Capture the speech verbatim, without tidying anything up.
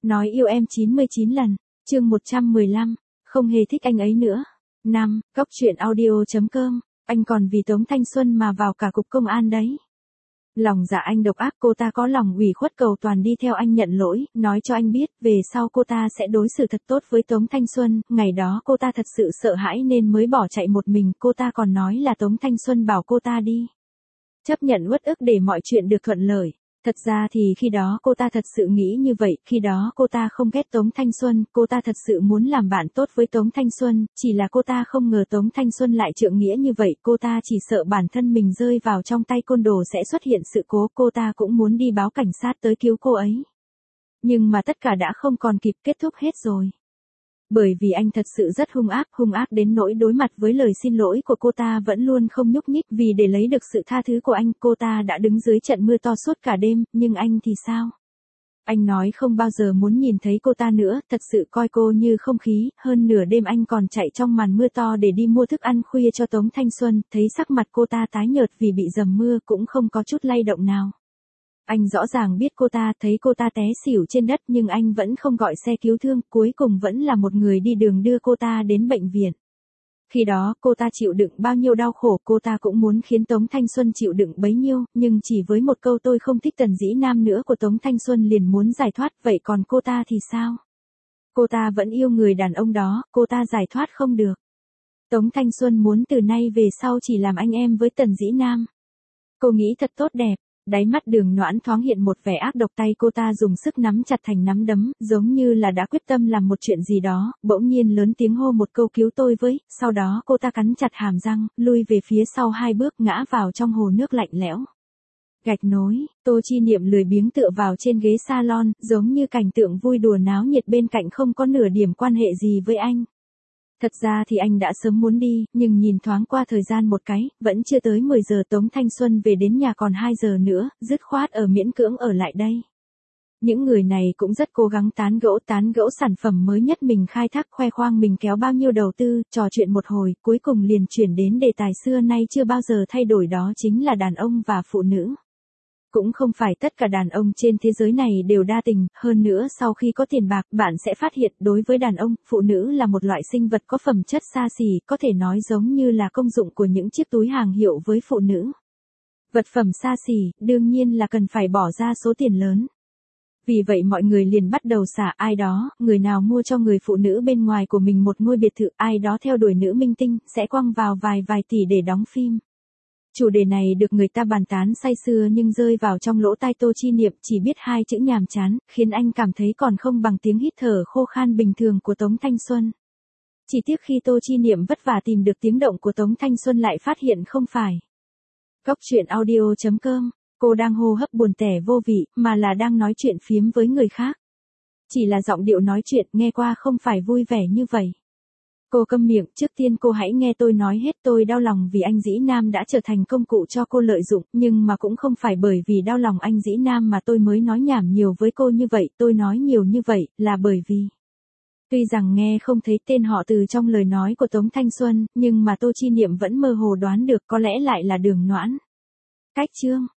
Nói yêu em chín mươi chín lần, chương một trăm mười lăm, không hề thích anh ấy nữa. năm. Góc truyện audio.com, anh còn vì Tống Thanh Xuân mà vào cả cục công an đấy. Lòng dạ anh độc ác, cô ta có lòng ủy khuất cầu toàn đi theo anh nhận lỗi, nói cho anh biết về sau cô ta sẽ đối xử thật tốt với Tống Thanh Xuân. Ngày đó cô ta thật sự sợ hãi nên mới bỏ chạy một mình, cô ta còn nói là Tống Thanh Xuân bảo cô ta đi chấp nhận uất ức để mọi chuyện được thuận lợi. Thật ra thì khi đó cô ta thật sự nghĩ như vậy, khi đó cô ta không ghét Tống Thanh Xuân, cô ta thật sự muốn làm bạn tốt với Tống Thanh Xuân, chỉ là cô ta không ngờ Tống Thanh Xuân lại trượng nghĩa như vậy, cô ta chỉ sợ bản thân mình rơi vào trong tay côn đồ sẽ xuất hiện sự cố, cô ta cũng muốn đi báo cảnh sát tới cứu cô ấy. Nhưng mà tất cả đã không còn kịp, kết thúc hết rồi. Bởi vì anh thật sự rất hung ác, hung ác đến nỗi đối mặt với lời xin lỗi của cô ta vẫn luôn không nhúc nhích, vì để lấy được sự tha thứ của anh, cô ta đã đứng dưới trận mưa to suốt cả đêm, nhưng anh thì sao? Anh nói không bao giờ muốn nhìn thấy cô ta nữa, thật sự coi cô như không khí, hơn nửa đêm anh còn chạy trong màn mưa to để đi mua thức ăn khuya cho Tống Thanh Xuân, thấy sắc mặt cô ta tái nhợt vì bị dầm mưa cũng không có chút lay động nào. Anh rõ ràng biết cô ta, thấy cô ta té xỉu trên đất nhưng anh vẫn không gọi xe cứu thương, cuối cùng vẫn là một người đi đường đưa cô ta đến bệnh viện. Khi đó cô ta chịu đựng bao nhiêu đau khổ, cô ta cũng muốn khiến Tống Thanh Xuân chịu đựng bấy nhiêu, nhưng chỉ với một câu tôi không thích Tần Dĩ Nam nữa của Tống Thanh Xuân liền muốn giải thoát, vậy còn cô ta thì sao? Cô ta vẫn yêu người đàn ông đó, cô ta giải thoát không được. Tống Thanh Xuân muốn từ nay về sau chỉ làm anh em với Tần Dĩ Nam. Cô nghĩ thật tốt đẹp. Đáy mắt Đường Noãn thoáng hiện một vẻ ác độc, tay cô ta dùng sức nắm chặt thành nắm đấm, giống như là đã quyết tâm làm một chuyện gì đó, bỗng nhiên lớn tiếng hô một câu cứu tôi với, sau đó cô ta cắn chặt hàm răng, lui về phía sau hai bước ngã vào trong hồ nước lạnh lẽo. Gạch nối, Tô Chi Niệm lười biếng tựa vào trên ghế salon, giống như cảnh tượng vui đùa náo nhiệt bên cạnh không có nửa điểm quan hệ gì với anh. Thật ra thì anh đã sớm muốn đi, nhưng nhìn thoáng qua thời gian một cái, vẫn chưa tới mười giờ, Tống Thanh Xuân về đến nhà còn hai giờ nữa, dứt khoát ở miễn cưỡng ở lại đây. Những người này cũng rất cố gắng tán gẫu tán gẫu sản phẩm mới nhất mình khai thác, khoe khoang mình kéo bao nhiêu đầu tư, trò chuyện một hồi, cuối cùng liền chuyển đến đề tài xưa nay chưa bao giờ thay đổi, đó chính là đàn ông và phụ nữ. Cũng không phải tất cả đàn ông trên thế giới này đều đa tình, hơn nữa sau khi có tiền bạc, bạn sẽ phát hiện đối với đàn ông, phụ nữ là một loại sinh vật có phẩm chất xa xỉ, có thể nói giống như là công dụng của những chiếc túi hàng hiệu với phụ nữ. Vật phẩm xa xỉ, đương nhiên là cần phải bỏ ra số tiền lớn. Vì vậy mọi người liền bắt đầu xả ai đó, người nào mua cho người phụ nữ bên ngoài của mình một ngôi biệt thự, ai đó theo đuổi nữ minh tinh, sẽ quăng vào vài vài tỷ để đóng phim. Chủ đề này được người ta bàn tán say sưa nhưng rơi vào trong lỗ tai Tô Chi Niệm chỉ biết hai chữ nhàm chán, khiến anh cảm thấy còn không bằng tiếng hít thở khô khan bình thường của Tống Thanh Xuân. Chỉ tiếc khi Tô Chi Niệm vất vả tìm được tiếng động của Tống Thanh Xuân lại phát hiện không phải. Góc truyện audio.com, cô đang hô hấp buồn tẻ vô vị, mà là đang nói chuyện phiếm với người khác. Chỉ là giọng điệu nói chuyện nghe qua không phải vui vẻ như vậy. Cô câm miệng, trước tiên cô hãy nghe tôi nói hết, tôi đau lòng vì anh Dĩ Nam đã trở thành công cụ cho cô lợi dụng, nhưng mà cũng không phải bởi vì đau lòng anh Dĩ Nam mà tôi mới nói nhảm nhiều với cô như vậy, tôi nói nhiều như vậy là bởi vì... Tuy rằng nghe không thấy tên họ từ trong lời nói của Tống Thanh Xuân, nhưng mà Tô Chi Niệm vẫn mơ hồ đoán được có lẽ lại là Đường Noãn. Cách chương,